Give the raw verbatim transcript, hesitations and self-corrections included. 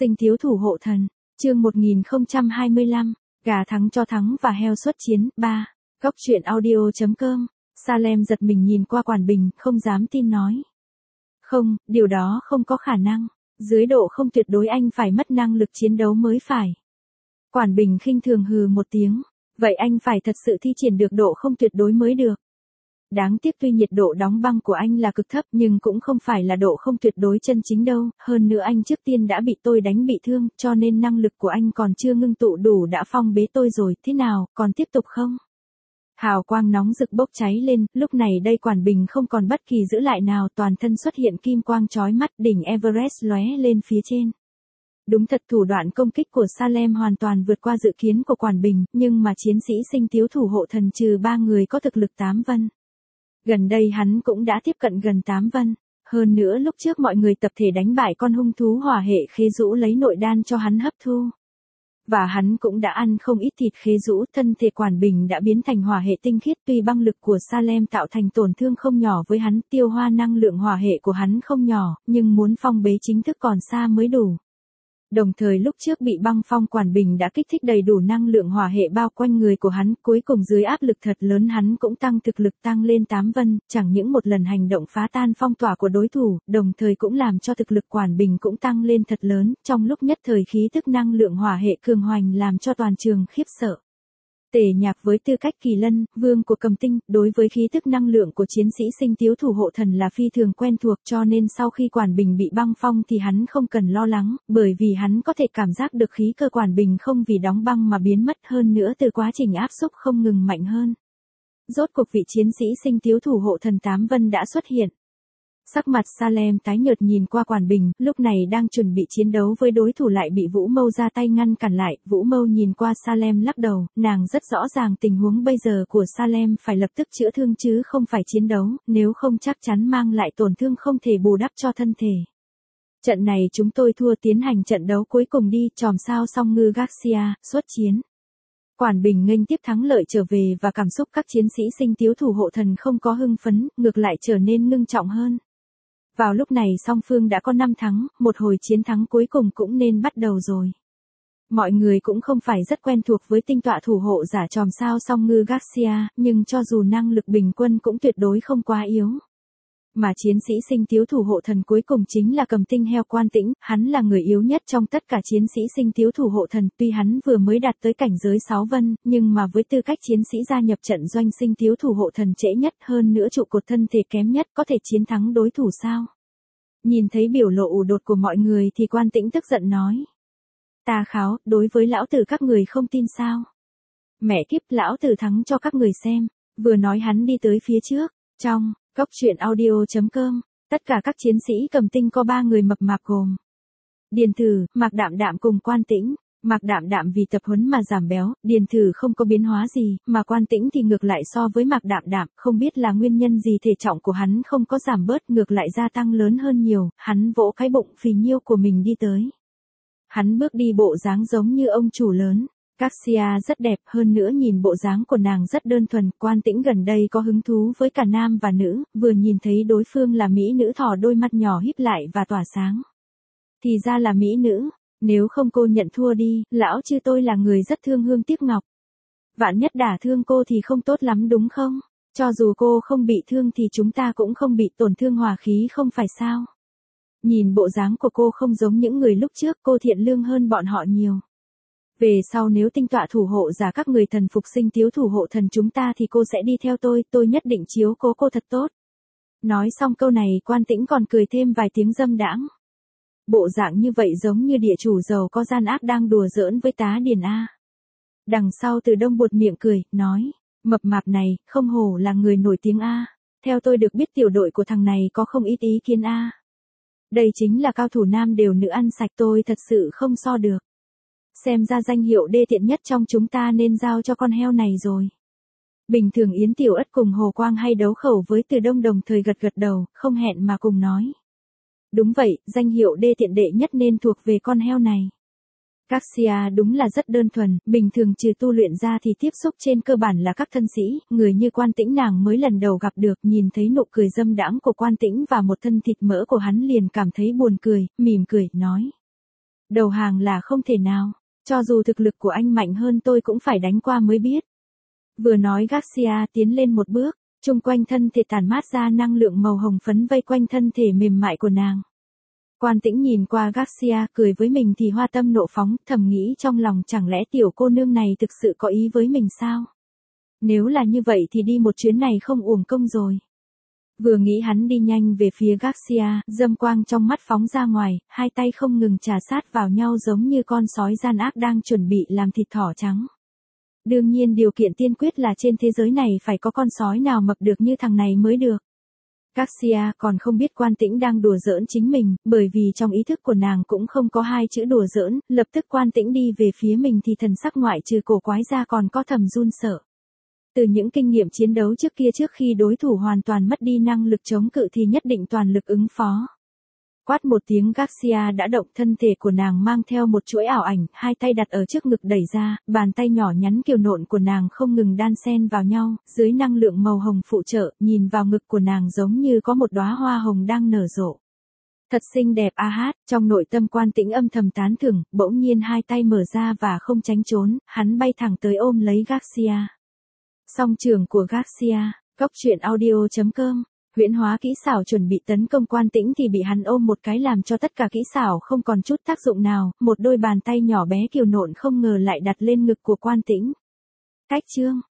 Sinh thiếu thủ hộ thần, chương một nghìn không trăm hai mươi lăm, gà thắng cho thắng và heo xuất chiến, ba. Góc truyện audio chấm com. Salem giật mình nhìn qua Quản Bình, không dám tin nói. Không, điều đó không có khả năng. Dưới độ không tuyệt đối anh phải mất năng lực chiến đấu mới phải. Quản Bình khinh thường hừ một tiếng. Vậy anh phải thật sự thi triển được độ không tuyệt đối mới được. Đáng tiếc tuy nhiệt độ đóng băng của anh là cực thấp nhưng cũng không phải là độ không tuyệt đối chân chính đâu, hơn nữa anh trước tiên đã bị tôi đánh bị thương, cho nên năng lực của anh còn chưa ngưng tụ đủ đã phong bế tôi rồi, thế nào, còn tiếp tục không? Hào quang nóng rực bốc cháy lên, lúc này đây Quản Bình không còn bất kỳ giữ lại nào, toàn thân xuất hiện kim quang chói mắt, đỉnh Everest lóe lên phía trên. Đúng thật, thủ đoạn công kích của Salem hoàn toàn vượt qua dự kiến của Quản Bình, nhưng mà chiến sĩ sinh tiếu thủ hộ thần trừ ba người có thực lực tám vân. Gần đây hắn cũng đã tiếp cận gần tám vân, hơn nữa lúc trước mọi người tập thể đánh bại con hung thú hỏa hệ khế rũ lấy nội đan cho hắn hấp thu. Và hắn cũng đã ăn không ít thịt khế rũ, thân thể Quản Bình đã biến thành hỏa hệ tinh khiết, tuy băng lực của Salem tạo thành tổn thương không nhỏ với hắn, tiêu hoa năng lượng hỏa hệ của hắn không nhỏ, nhưng muốn phong bế chính thức còn xa mới đủ. Đồng thời lúc trước bị băng phong Quản Bình đã kích thích đầy đủ năng lượng hỏa hệ bao quanh người của hắn, cuối cùng dưới áp lực thật lớn hắn cũng tăng thực lực tăng lên tám vân, chẳng những một lần hành động phá tan phong tỏa của đối thủ, đồng thời cũng làm cho thực lực Quản Bình cũng tăng lên thật lớn, trong lúc nhất thời khí tức năng lượng hỏa hệ cường hoành làm cho toàn trường khiếp sợ. Tề Nhạc với tư cách kỳ lân, vương của Cầm Tinh, đối với khí tức năng lượng của chiến sĩ sinh tiếu thủ hộ thần là phi thường quen thuộc, cho nên sau khi Quản Bình bị băng phong thì hắn không cần lo lắng, bởi vì hắn có thể cảm giác được khí cơ Quản Bình không vì đóng băng mà biến mất, hơn nữa từ quá trình áp xúc không ngừng mạnh hơn. Rốt cuộc vị chiến sĩ sinh tiếu thủ hộ thần tám vân đã xuất hiện. Sắc mặt Salem tái nhợt nhìn qua Quản Bình, lúc này đang chuẩn bị chiến đấu với đối thủ lại bị Vũ Mâu ra tay ngăn cản lại. Vũ Mâu nhìn qua Salem lắc đầu, nàng rất rõ ràng tình huống bây giờ của Salem phải lập tức chữa thương chứ không phải chiến đấu, nếu không chắc chắn mang lại tổn thương không thể bù đắp cho thân thể. Trận này chúng tôi thua, tiến hành trận đấu cuối cùng đi, chòm sao song ngư Garcia, xuất chiến. Quản Bình nghênh tiếp thắng lợi trở về và cảm xúc các chiến sĩ sinh tiếu thủ hộ thần không có hưng phấn, ngược lại trở nên ngưng trọng hơn. Vào lúc này song phương đã có năm thắng, một hồi chiến thắng cuối cùng cũng nên bắt đầu rồi. Mọi người cũng không phải rất quen thuộc với tinh tọa thủ hộ giả chòm sao song ngư Garcia, nhưng cho dù năng lực bình quân cũng tuyệt đối không quá yếu. Mà chiến sĩ sinh tiếu thủ hộ thần cuối cùng chính là Cầm Tinh heo Quan Tĩnh, hắn là người yếu nhất trong tất cả chiến sĩ sinh tiếu thủ hộ thần, tuy hắn vừa mới đạt tới cảnh giới sáu vân, nhưng mà với tư cách chiến sĩ gia nhập trận doanh sinh tiếu thủ hộ thần trễ nhất, hơn nữa trụ cột thân thể kém nhất, có thể chiến thắng đối thủ sao? Nhìn thấy biểu lộ ủ đột của mọi người thì Quan Tĩnh tức giận nói. Ta kháo, đối với lão tử các người không tin sao? Mẹ kiếp, lão tử thắng cho các người xem. Vừa nói hắn đi tới phía trước, trong Góc truyện audio chấm com, tất cả các chiến sĩ Cầm Tinh có ba người mập mạp gồm Điền Thử, Mạc Đạm Đạm cùng Quan Tĩnh. Mạc Đạm Đạm vì tập huấn mà giảm béo, Điền Thử không có biến hóa gì, mà Quan Tĩnh thì ngược lại so với Mạc Đạm Đạm, không biết là nguyên nhân gì thể trọng của hắn không có giảm bớt, ngược lại gia tăng lớn hơn nhiều, hắn vỗ cái bụng phì nhiêu của mình đi tới. Hắn bước đi bộ dáng giống như ông chủ lớn. Garcia rất đẹp, hơn nữa nhìn bộ dáng của nàng rất đơn thuần, Quan Tĩnh gần đây có hứng thú với cả nam và nữ, vừa nhìn thấy đối phương là mỹ nữ thỏ đôi mắt nhỏ híp lại và tỏa sáng. Thì ra là mỹ nữ, nếu không cô nhận thua đi, lão chư tôi là người rất thương hương tiếc ngọc. Vạn nhất đả thương cô thì không tốt lắm đúng không? Cho dù cô không bị thương thì chúng ta cũng không bị tổn thương hòa khí không phải sao? Nhìn bộ dáng của cô không giống những người lúc trước, cô thiện lương hơn bọn họ nhiều. Về sau nếu tinh tọa thủ hộ giả các người thần phục sinh tiếu thủ hộ thần chúng ta thì cô sẽ đi theo tôi, tôi nhất định chiếu cố cô thật tốt. Nói xong câu này Quan Tĩnh còn cười thêm vài tiếng dâm đãng. Bộ dạng như vậy giống như địa chủ giàu có gian ác đang đùa giỡn với tá điền A. Đằng sau Từ Đông buột miệng cười, nói, mập mạp này, không hổ là người nổi tiếng A. Theo tôi được biết tiểu đội của thằng này có không ít ý kiến A. Đây chính là cao thủ nam đều nữ ăn sạch, tôi thật sự không so được. Xem ra danh hiệu đê tiện nhất trong chúng ta nên giao cho con heo này rồi. Bình thường Yến Tiểu Ất cùng Hồ Quang hay đấu khẩu với Từ Đông đồng thời gật gật đầu, không hẹn mà cùng nói. Đúng vậy, danh hiệu đê tiện đệ nhất nên thuộc về con heo này. Garcia đúng là rất đơn thuần, bình thường trừ tu luyện ra thì tiếp xúc trên cơ bản là các thân sĩ, người như Quan Tĩnh nàng mới lần đầu gặp được, nhìn thấy nụ cười dâm đãng của Quan Tĩnh và một thân thịt mỡ của hắn liền cảm thấy buồn cười, mỉm cười, nói. Đầu hàng là không thể nào. Cho dù thực lực của anh mạnh hơn tôi cũng phải đánh qua mới biết. Vừa nói Garcia tiến lên một bước, chung quanh thân thể tản mát ra năng lượng màu hồng phấn vây quanh thân thể mềm mại của nàng. Quan Tĩnh nhìn qua Garcia cười với mình thì hoa tâm nộ phóng, thầm nghĩ trong lòng chẳng lẽ tiểu cô nương này thực sự có ý với mình sao? Nếu là như vậy thì đi một chuyến này không uổng công rồi. Vừa nghĩ hắn đi nhanh về phía Garcia, dâm quang trong mắt phóng ra ngoài, hai tay không ngừng chà sát vào nhau giống như con sói gian ác đang chuẩn bị làm thịt thỏ trắng. Đương nhiên điều kiện tiên quyết là trên thế giới này phải có con sói nào mập được như thằng này mới được. Garcia còn không biết Quan Tĩnh đang đùa giỡn chính mình, bởi vì trong ý thức của nàng cũng không có hai chữ đùa giỡn, lập tức Quan Tĩnh đi về phía mình thì thần sắc ngoại trừ cổ quái ra còn có thầm run sợ. Từ những kinh nghiệm chiến đấu trước kia trước khi đối thủ hoàn toàn mất đi năng lực chống cự thì nhất định toàn lực ứng phó. Quát một tiếng Garcia đã động, thân thể của nàng mang theo một chuỗi ảo ảnh, hai tay đặt ở trước ngực đẩy ra, bàn tay nhỏ nhắn kiều nộn của nàng không ngừng đan xen vào nhau, dưới năng lượng màu hồng phụ trợ, nhìn vào ngực của nàng giống như có một đóa hoa hồng đang nở rộ. Thật xinh đẹp a hát, trong nội tâm Quan Tĩnh âm thầm tán thưởng, bỗng nhiên hai tay mở ra và không tránh trốn, hắn bay thẳng tới ôm lấy Garcia. Song trường của Garcia, Cốc truyện audio chấm com. Huyễn hóa kỹ xảo chuẩn bị tấn công Quan Tĩnh thì bị hắn ôm một cái làm cho tất cả kỹ xảo không còn chút tác dụng nào, một đôi bàn tay nhỏ bé kiều nộn không ngờ lại đặt lên ngực của Quan Tĩnh. Cách chương